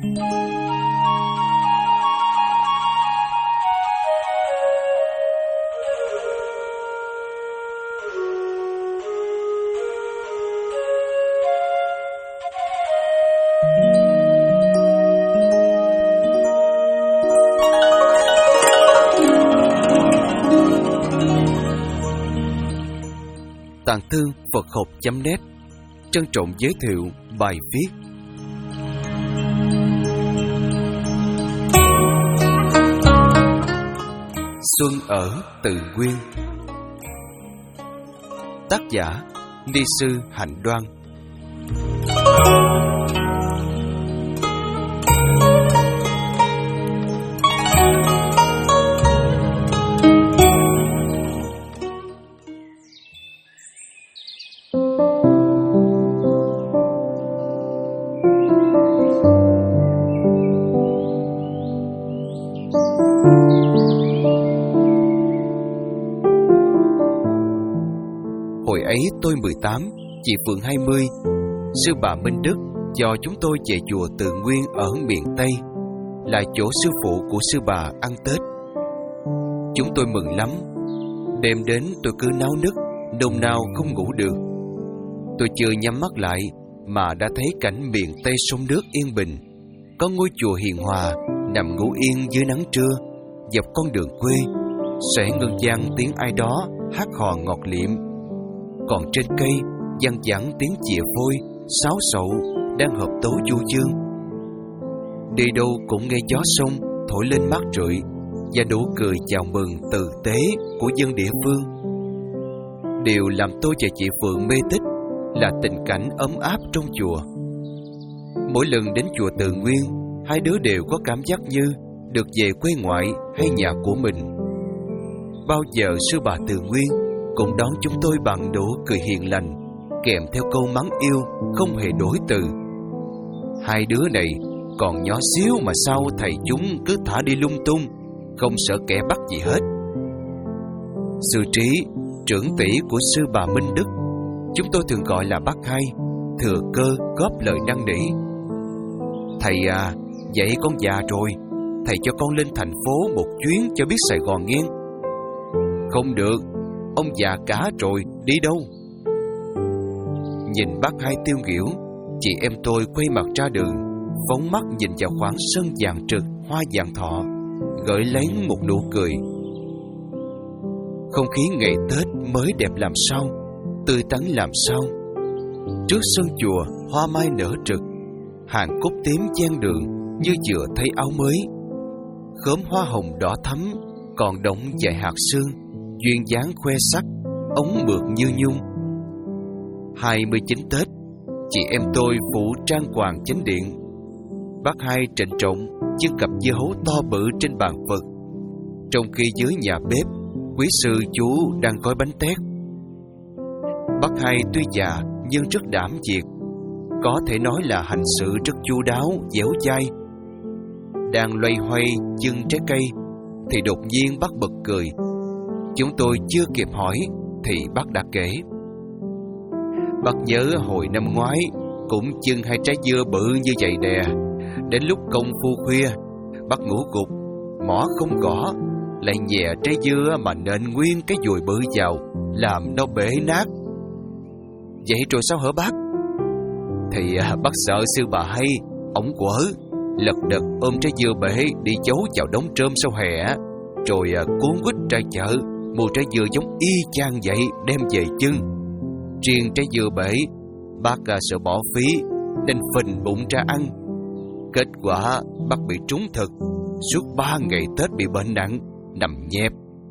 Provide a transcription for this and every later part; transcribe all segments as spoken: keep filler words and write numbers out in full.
Tàng Thư Phật học chấm net trân trọng giới thiệu bài viết Xuân ở Từ Nguyên. Tác giả Ni sư Hạnh Đoan. Hồi ấy tôi mười tám, chị Phượng hai mươi. Sư bà Minh Đức cho chúng tôi về chùa Từ Nguyên ở miền Tây, là chỗ sư phụ của sư bà ăn Tết. Chúng tôi mừng lắm. Đêm đến tôi cứ náo nức, nôn nao không ngủ được. Tôi chưa nhắm mắt lại mà đã thấy cảnh miền Tây sông nước yên bình. Có ngôi chùa hiền hòa nằm ngủ yên dưới nắng trưa, dọc con đường quê, sẽ ngân vang tiếng ai đó hát hò ngọt liệm. Còn trên cây văng vẳng tiếng chìa phôi, sáo sậu đang hợp tấu du dương. Đi đâu cũng nghe gió sông thổi lên mát rượi và nụ cười chào mừng tử tế của dân địa phương. Điều làm tôi và chị Phượng mê thích là tình cảnh ấm áp trong chùa. Mỗi lần đến chùa Từ Nguyên, hai đứa đều có cảm giác như được về quê ngoại hay nhà của mình. Bao giờ sư bà Từ Nguyên cũng đón chúng tôi bằng nụ cười hiền lành, kèm theo câu mắng yêu không hề đổi từ. Hai đứa này còn nhỏ xíu mà sao thầy chúng cứ thả đi lung tung, không sợ kẻ bắt gì hết. Sư Trí, trưởng tỷ của sư bà Minh Đức, chúng tôi thường gọi là bác Hai, thừa cơ góp lời năn nỉ. Thầy à, vậy con già rồi, thầy cho con lên thành phố một chuyến cho biết Sài Gòn nghe. Không được, ông già cả rồi, đi đâu? Nhìn bác Hai tiêu nghỉu, chị em tôi quay mặt ra đường, phóng mắt nhìn vào khoảng sân vàng trực hoa vàng thọ, gợi lấy một nụ cười. Không khí ngày Tết mới đẹp làm sao, tươi tắn làm sao. Trước sân chùa hoa mai nở rực, hàng cúc tím chen đường như vừa thấy áo mới. Khóm hoa hồng đỏ thắm còn đọng vài hạt sương, duyên dáng khoe sắc, ống mượt như nhung. Hai mươi chín Tết, chị em tôi phụ trang hoàng chánh điện. Bác Hai trịnh trọng chiếc cặp dưa hấu to bự trên bàn Phật, trong khi dưới nhà bếp quý sư chú đang gói bánh tét. Bác Hai tuy già nhưng rất đảm việc, có thể nói là hành sự rất chu đáo, dẻo dai. Đang loay hoay chưng trái cây thì đột nhiên bác bật cười. Chúng tôi chưa kịp hỏi thì bác đã kể. Bác nhớ hồi năm ngoái cũng chưng hai trái dưa bự như vậy nè. Đến lúc công phu khuya, bác ngủ gục, mỏ không gõ, lại nhẹ trái dưa mà nện nguyên cái dùi bự vào, làm nó bể nát. Vậy rồi sao hả bác? Thì à, bác sợ sư bà hay, ổng quở, lật đật ôm trái dưa bể đi giấu vào đống trơm sau hè, rồi à, cuốn quýt ra chợ mua trái dưa giống y chang vậy đem về chưng. Riêng trái dưa bể, bác à, sợ bỏ phí nên phình bụng ra ăn. Kết quả bác bị trúng thực, suốt ba ngày Tết bị bệnh nặng, nằm nhẹp.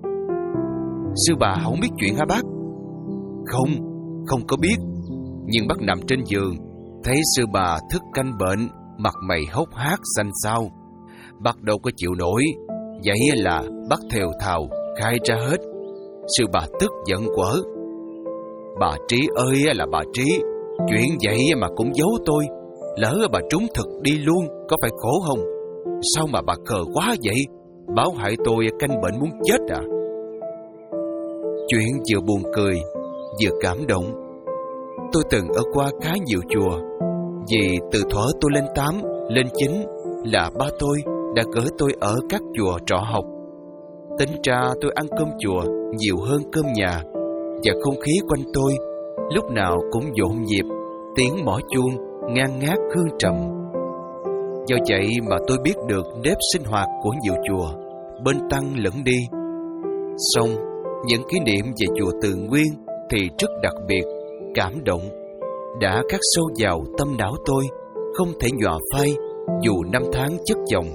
Sư bà không biết chuyện hả bác? Không, không có biết. Nhưng bác nằm trên giường, thấy sư bà thức canh bệnh, mặt mày hốc hác xanh xao. Bác đâu có chịu nổi, vậy là bác thều thào khai ra hết. Sư bà tức giận quở. Bà Trí ơi là bà Trí, chuyện vậy mà cũng giấu tôi. Lỡ bà trúng thực đi luôn, có phải khổ không? Sao mà bà khờ quá vậy? Báo hại tôi canh bệnh muốn chết à? Chuyện vừa buồn cười, vừa cảm động. Tôi từng ở qua khá nhiều chùa, vì từ thuở tôi lên tám lên chính là ba tôi đã gửi tôi ở các chùa trọ học. Tính ra tôi ăn cơm chùa nhiều hơn cơm nhà, và không khí quanh tôi lúc nào cũng nhộn nhịp, tiếng mõ chuông ngang ngát hương trầm. Do vậy mà tôi biết được nếp sinh hoạt của nhiều chùa, bên tăng lẫn đi. Song những kỷ niệm về chùa Từ Nguyên thì rất đặc biệt, cảm động, đã khắc sâu vào tâm não tôi, không thể nhòa phai dù năm tháng chất chồng.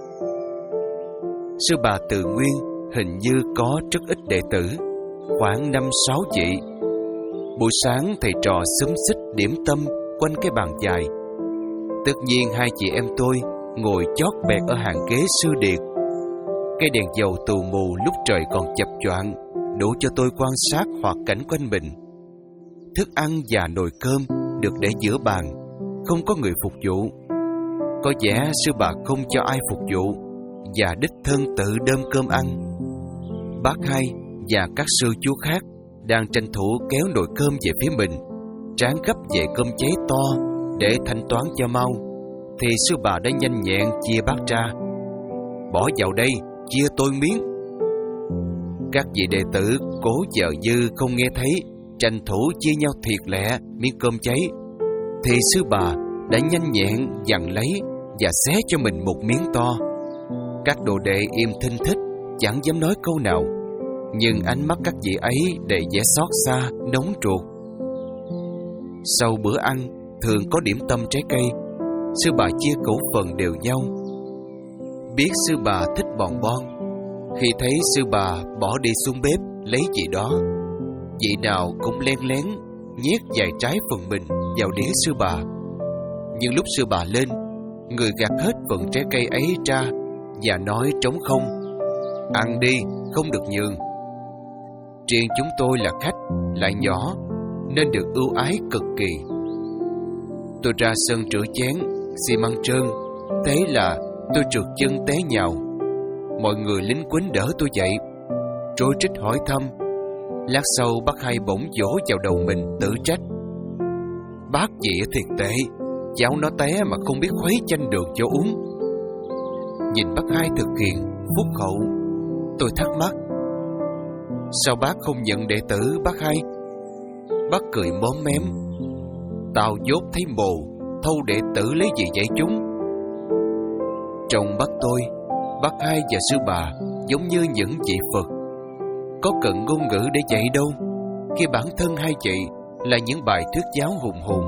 Sư bà Từ Nguyên hình như có rất ít đệ tử, khoảng năm sáu vị. Buổi sáng thầy trò xúm xít điểm tâm quanh cái bàn dài. Tất nhiên hai chị em tôi ngồi chót bẹt ở hàng ghế sư điệt. Cây đèn dầu tù mù lúc trời còn chập choạng đủ cho tôi quan sát hoạt cảnh quanh mình. Thức ăn và nồi cơm được để giữa bàn, không có người phục vụ. Có vẻ sư bà không cho ai phục vụ và đích thân tự đơm cơm ăn. Bác Hai và các sư chú khác đang tranh thủ kéo nồi cơm về phía mình, tráng gấp về cơm cháy to để thanh toán cho mau, thì sư bà đã nhanh nhẹn chia bát ra. Bỏ vào đây, chia tôi miếng. Các vị đệ tử cố vợ như không nghe thấy, tranh thủ chia nhau thiệt lẹ miếng cơm cháy, thì sư bà đã nhanh nhẹn giằng lấy và xé cho mình một miếng to. Các đồ đệ im thinh thích, chẳng dám nói câu nào, nhưng ánh mắt các vị ấy đầy vẻ xót xa, nóng ruột. Sau bữa ăn thường có điểm tâm trái cây, sư bà chia khẩu phần đều nhau. Biết sư bà thích bòn bon, khi thấy sư bà bỏ đi xuống bếp lấy gì đó, vị nào cũng len lén nhét vài trái phần mình vào đĩa sư bà. Nhưng lúc sư bà lên, người gạt hết phần trái cây ấy ra và nói trống không: ăn đi, không được nhường. Riêng chúng tôi là khách, lại nhỏ, nên được ưu ái cực kỳ. Tôi ra sân rửa chén, xi măng trơn, thế là tôi trượt chân té nhào. Mọi người lính quýnh đỡ tôi dậy, rối rít hỏi thăm. Lát sau bác Hai bỗng vỗ vào đầu mình tự trách: bác chị thiệt tệ, cháu nó té mà không biết khuấy chanh đường cho uống. Nhìn bác Hai thực hiện phúc hậu, tôi thắc mắc: sao bác không nhận đệ tử bác Hai? Bác cười móm mém: tao dốt thấy mồ, thâu đệ tử lấy gì dạy chúng. Trong mắt tôi, bác Hai và sư bà giống như những vị Phật, có cần ngôn ngữ để dạy đâu, khi bản thân hai chị là những bài thuyết giáo hùng hồn.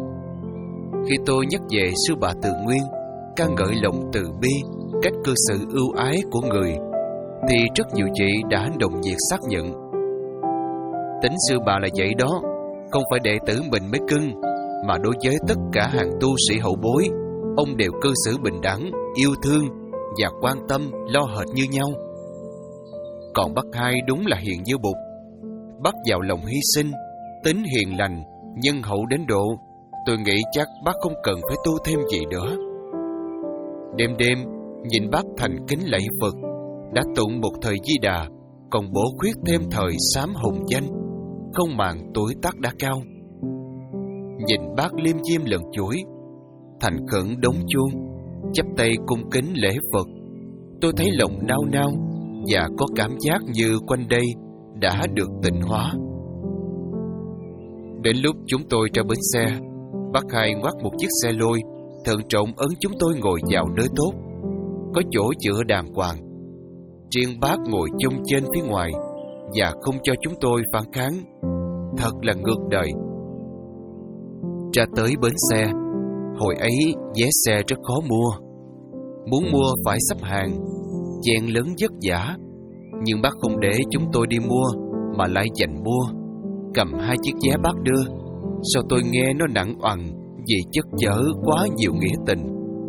Khi tôi nhắc về sư bà Từ Nguyên, ca ngợi lòng từ bi, cách cư xử ưu ái của người, thì rất nhiều chị đã đồng nhiệt xác nhận. Tính sư bà là vậy đó, không phải đệ tử mình mới cưng, mà đối với tất cả hàng tu sĩ hậu bối, ông đều cư xử bình đẳng, yêu thương và quan tâm lo hệt như nhau. Còn bác Hai đúng là hiền như bụt, bác giàu lòng hy sinh, tính hiền lành, nhân hậu đến độ tôi nghĩ chắc bác không cần phải tu thêm gì nữa. Đêm đêm nhìn bác thành kính lạy Phật, đã tụng một thời Di Đà, còn bổ khuyết thêm thời sám hồng danh, không màng tuổi tác đã cao. Nhìn bác liêm diêm lần chuỗi, thành khẩn đống chuông, chắp tay cung kính lễ Phật, tôi thấy lòng nao nao và có cảm giác như quanh đây đã được tịnh hóa. Đến lúc chúng tôi ra bến xe, bác Hai ngoắt một chiếc xe lôi, thận trọng ấn chúng tôi ngồi vào nơi tốt, có chỗ chữa đàng hoàng. Riêng bác ngồi chông trên phía ngoài và không cho chúng tôi phản kháng. Thật là ngược đời. Ra tới bến xe, hồi ấy vé xe rất khó mua. Muốn mua phải xếp hàng, chen lớn vất vả. Nhưng bác không để chúng tôi đi mua, mà lại dành mua, cầm hai chiếc vé bác đưa. Sao tôi nghe nó nặng oằn vì chất chở quá nhiều nghĩa tình.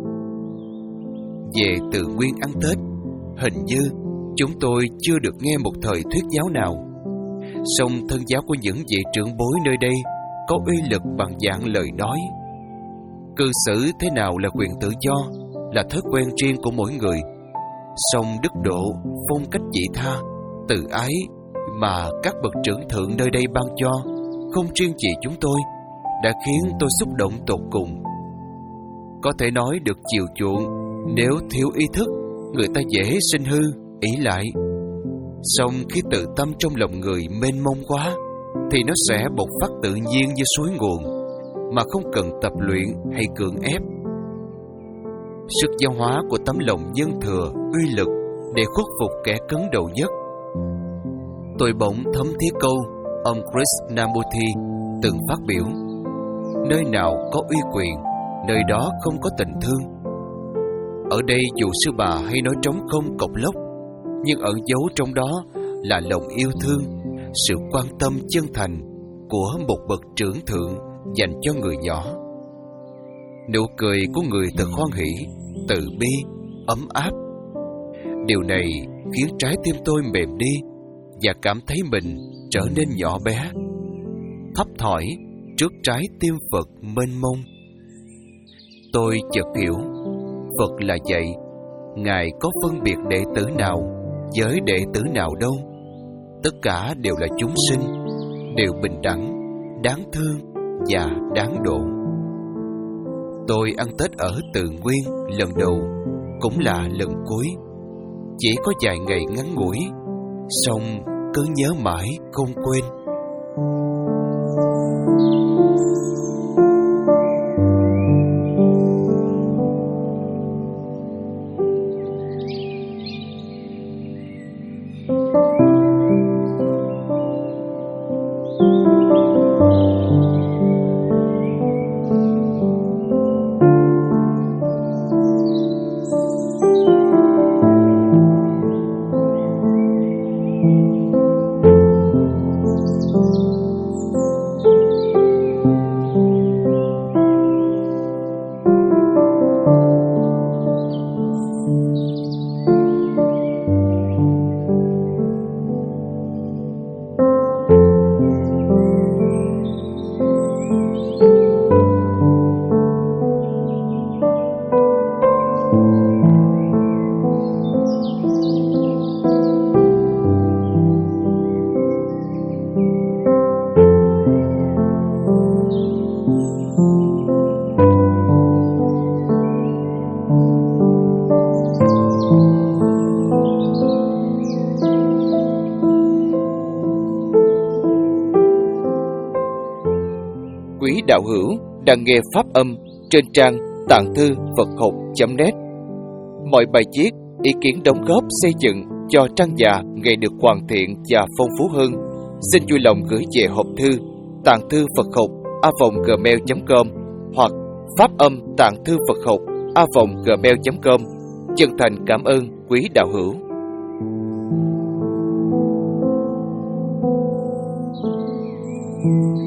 Về Từ Nguyên ăn Tết, hình như chúng tôi chưa được nghe một thời thuyết giáo nào. Song thân giáo của những vị trưởng bối nơi đây có uy lực bằng dạng lời nói. Cư xử thế nào là quyền tự do, là thói quen riêng của mỗi người. Song đức độ, phong cách vị tha, từ ái mà các bậc trưởng thượng nơi đây ban cho, không riêng gì chúng tôi, đã khiến tôi xúc động tột cùng. có thể nói được chiều chuộng. Nếu thiếu ý thức, người ta dễ sinh hư, ỷ lại. Song khi tự tâm trong lòng người mênh mông quá, thì nó sẽ bộc phát tự nhiên như suối nguồn, mà không cần tập luyện hay cưỡng ép. Sức giáo hóa của tấm lòng nhân thừa uy lực để khuất phục kẻ cứng đầu nhất. Tôi bỗng thấm thía câu ông Krishnamurti từng phát biểu: nơi nào có uy quyền, nơi đó không có tình thương. Ở đây dù sư bà hay nói trống không cộc lốc, nhưng ẩn giấu trong đó là lòng yêu thương, sự quan tâm chân thành của một bậc trưởng thượng dành cho người nhỏ. Nụ cười của người thật hoan hỷ, từ bi, ấm áp. Điều này khiến trái tim tôi mềm đi và cảm thấy mình trở nên nhỏ bé, thấp thỏi trước trái tim Phật mênh mông. Tôi chợt hiểu, Phật là vậy, Ngài có phân biệt đệ tử nào với đệ tử nào đâu. Tất cả đều là chúng sinh, đều bình đẳng, đáng thương và đáng độ. Tôi ăn Tết ở Từ Nguyên lần đầu, cũng là lần cuối. Chỉ có vài ngày ngắn ngủi, song cứ nhớ mãi không quên. Quý đạo hữu đang nghe pháp âm trên trang tạng thư Phật học chấm net. Mọi bài viết, ý kiến đóng góp xây dựng cho trang già ngày được hoàn thiện và phong phú hơn, xin vui lòng gửi về hộp thư tạng thư Phật học a vòng gmail chấm com hoặc pháp âm tạng thư Phật học a vòng gmail chấm com. Chân thành cảm ơn quý đạo hữu.